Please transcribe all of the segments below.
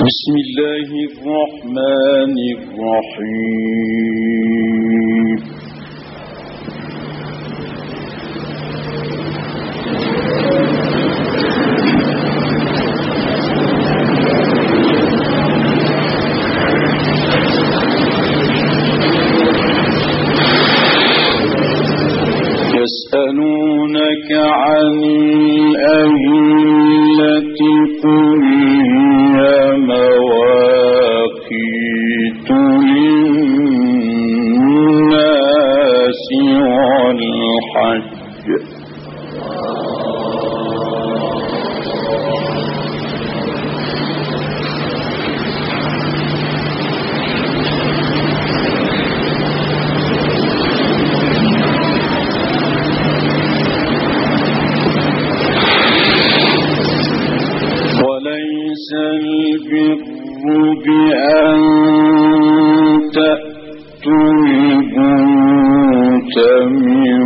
بسم الله الرحمن الرحيم. يسألونك عن الأهلة قل هي مواقيت للناس والحج وليس البر بأن تأتوا البيوت من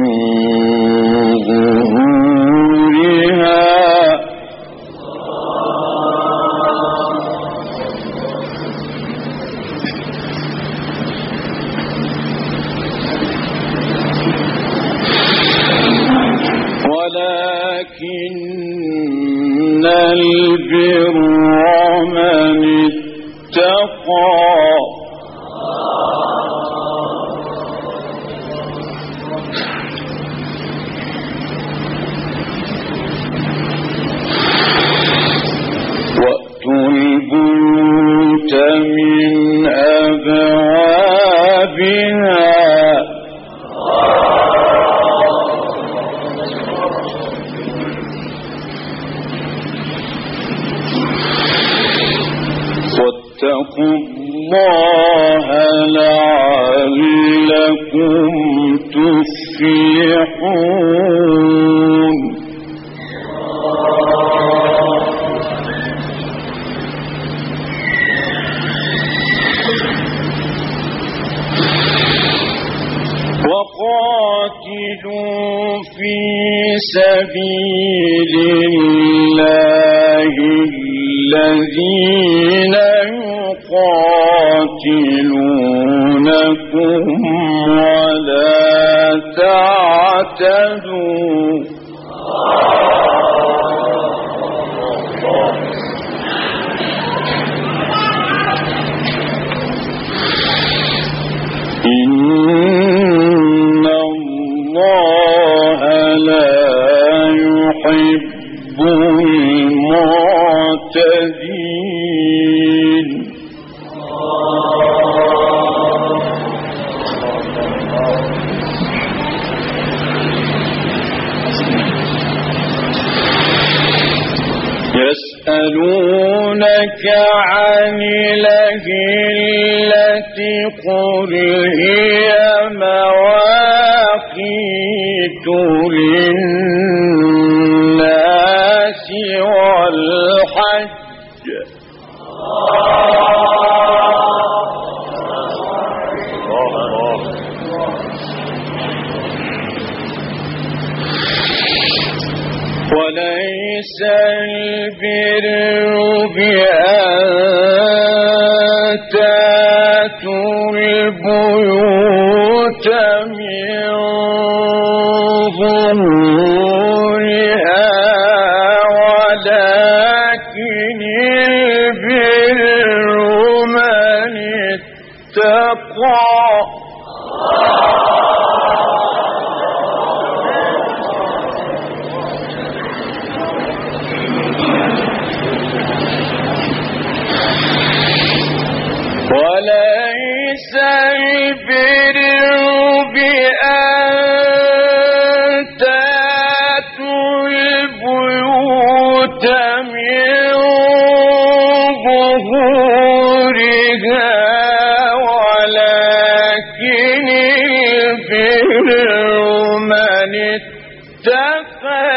ظهورها ولكن البر من اتقى وأتوا البيوت من أبوابها واتقوا الله لعلكم تفلحون. وقاتلوا في سبيل الله الذين يقاتلونكم ولا تعتدوا إن الله لا يحب المعتدين. يسألونك عن الأهلة قل هي مواقيت للناس والحج وليس البر بأن تأتوا البيوت من ظهورها ولكن البر من اتقى وليس البر بأن تأتوا البيوت من ظهورها ولكن البر من اتقى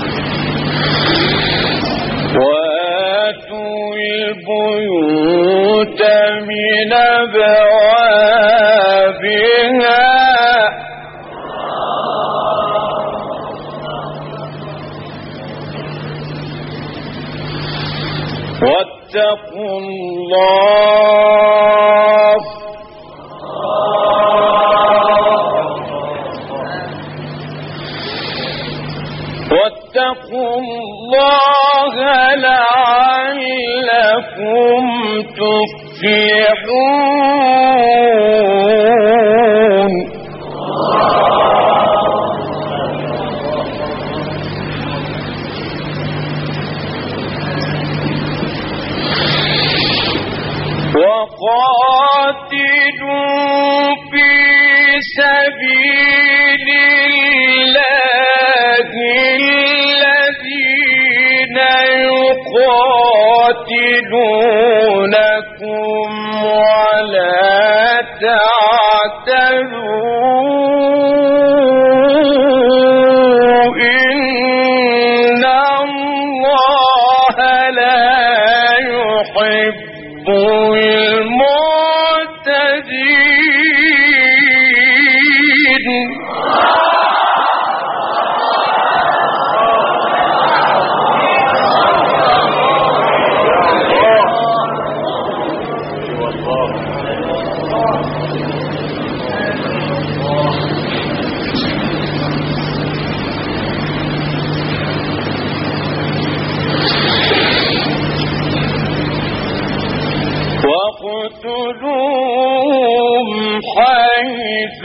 وآتوا البيوت من أبوابها واتقوا الله لعلكم تفلحون. وقاتلوا في سبيل الله الذين يقاتلونكم ولا تعتدوا إن الله لا يحب المعتدين. واقتلوهم حيث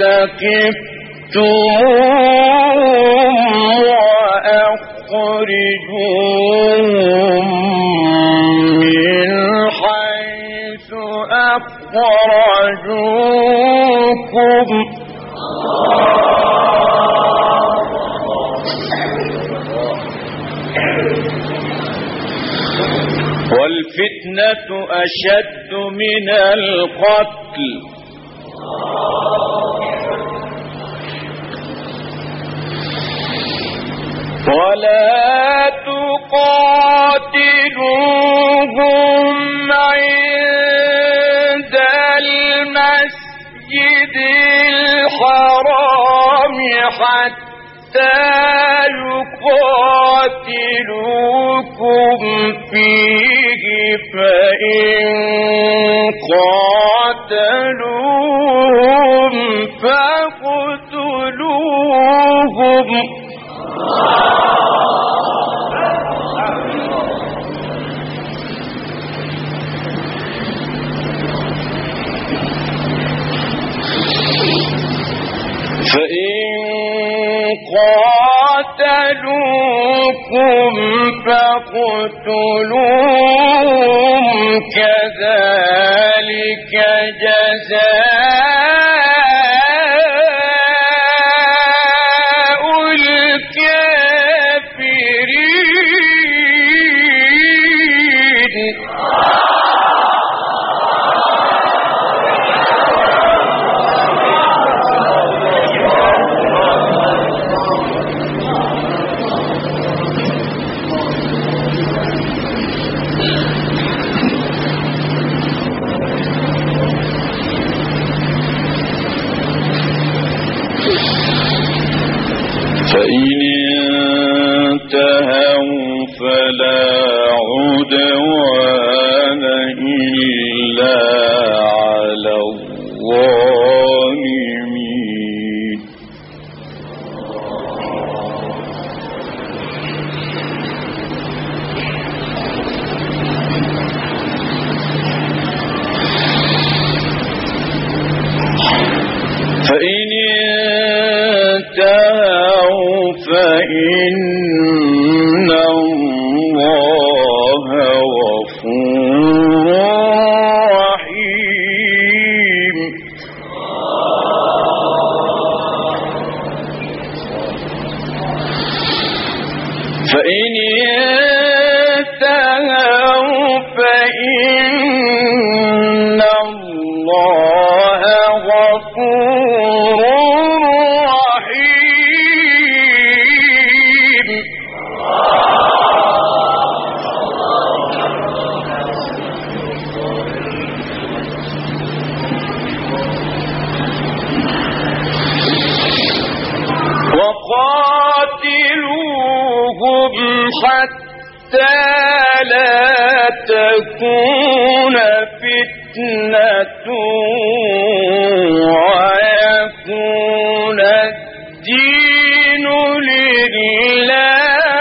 ثقفتموهم وأخرجوهم من حيث أخرجوكم والفتنة أشد من القتل ولا تقاتلوهم عند المسجد الحرام حتى يقاتلوكم فيه فإن قاتلوهم فاقتلوهم فإن قاتلوكم فاقتلوهم كذلك جزاء الكافرين. فإن انتهوا فلا عدوان إلا على الظالمين. فإن انتهوا فإن الله غفور تكون فتنة ويكون الدين لله.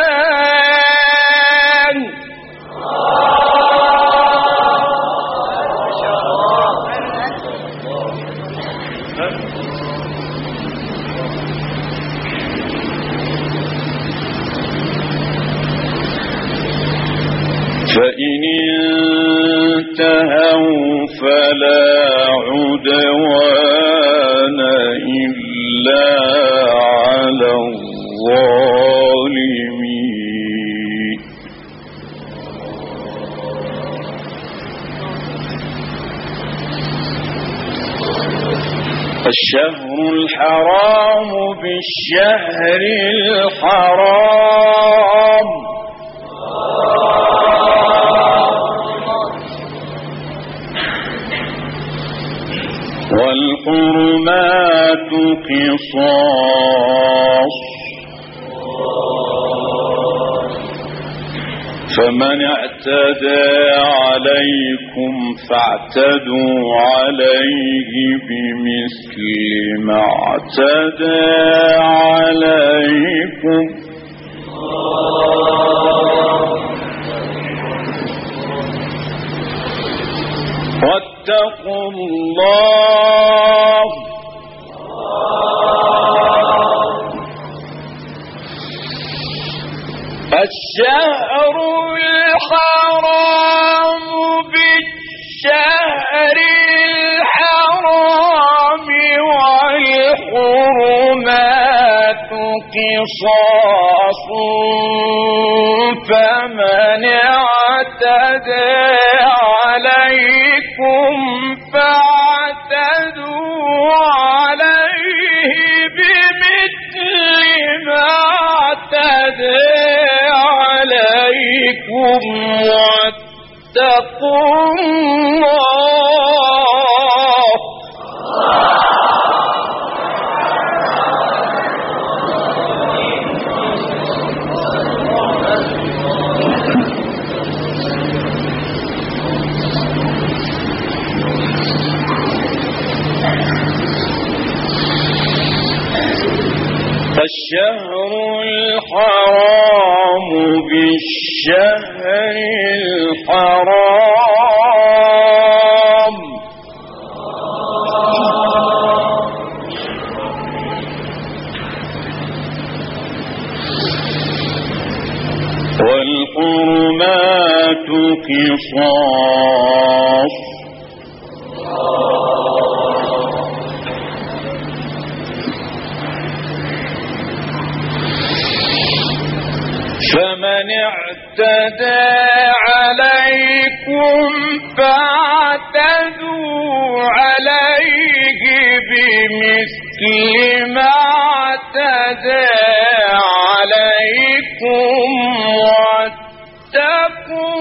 فإن انتهوا فلا عدوان إلا على الظالمين. الشهر الحرام بالشهر الحرام والحرمات قصاص، فمن اعتدى عليكم فاعتدوا عليه بمثل ما اعتدى عليكم، واتقوا الله الشهر الحرام بالشهر الحرام والحرمات قصاص، فمن اعتدى عليكم فاعتدوا عليه بمثل ما اعتدى عليكم، واتقوا الله الشهر الحرام بالشهر الحرام والحرمات قصاص، فمن اعتدى عليكم فاعتدوا عليه بمثل ما اعتدى عليكم، واتقوا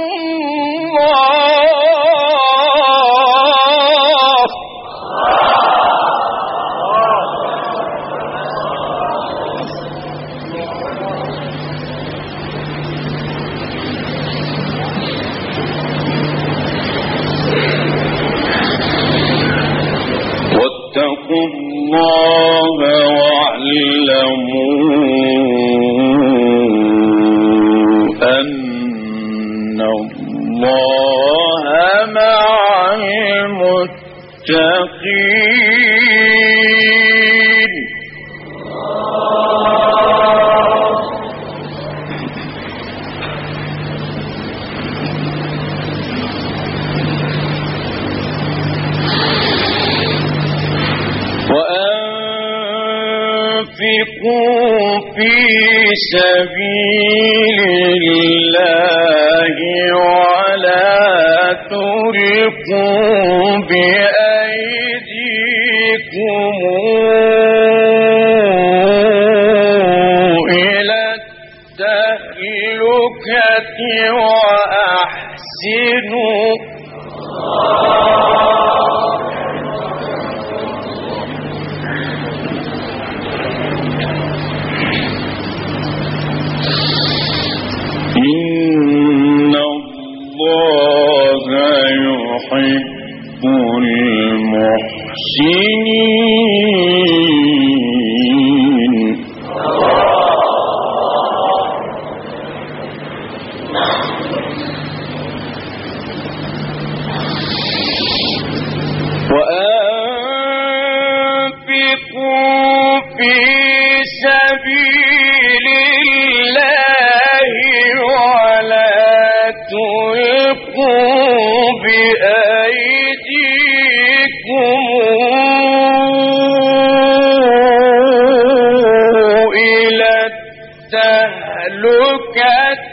الله واتقوا الله واعلموا أن الله مع المتقين. وأنفقوا في سبيل الله ولا تلقوا بأيديكم إلى التهلكة وأحسنوا إن الله يحب المحسنين. وأنفقوا في سبيل الله ولا تلقوا بأيديكم إلى التهلكة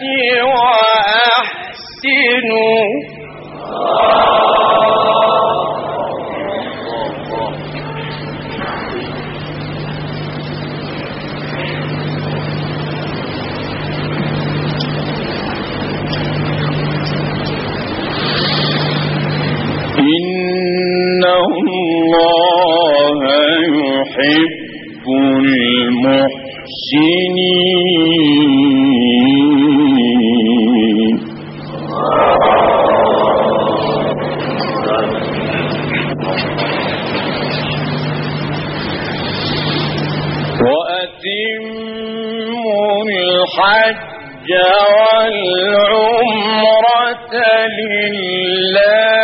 وأحسنوا إن الله يحب المحسنين. وأتموا الحج والعمرة لله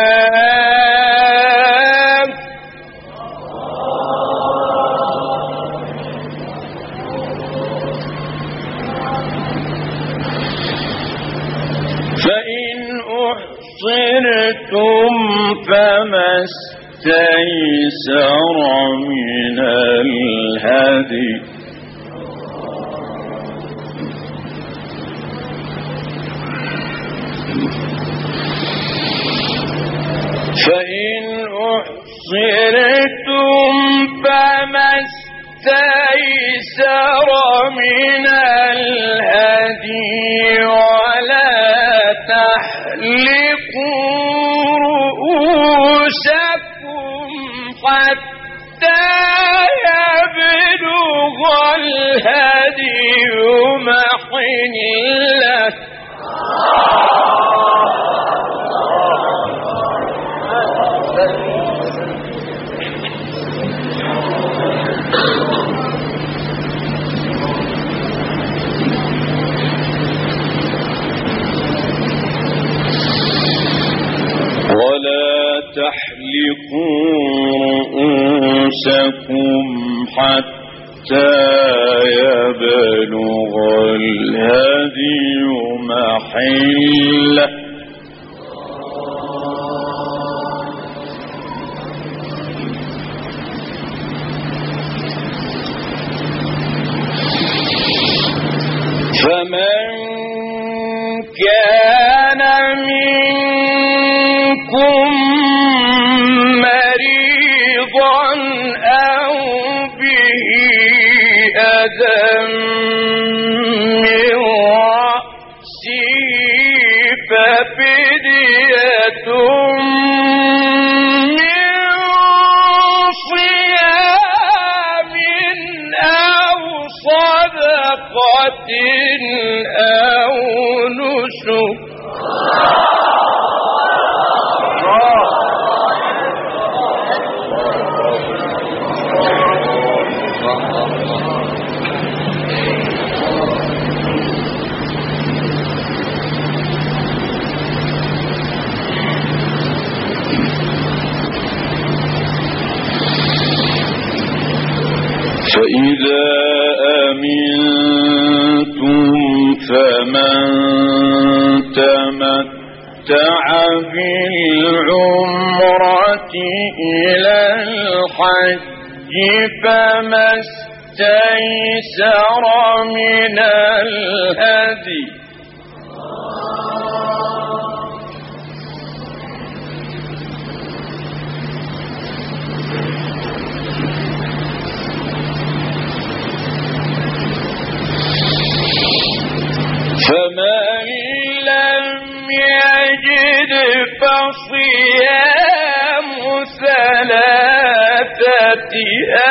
فإن أحصرتم فما استيسر من الهدي فما استيسر من الهدي ولا تحلقوا رؤوسكم حتى يبلغ الهدي محله ولا تحلقوا رؤوسكم حتى يبلغ الهدي محله فمن كان منكم مريضا أو به أذى من رأسه ففدية من صيام أو صدقة أو نسك فإذا أمنتم فمن تمتع بالعمرة إلى الحج فما استيسر من الهدي فمن لم يجد فصيام 3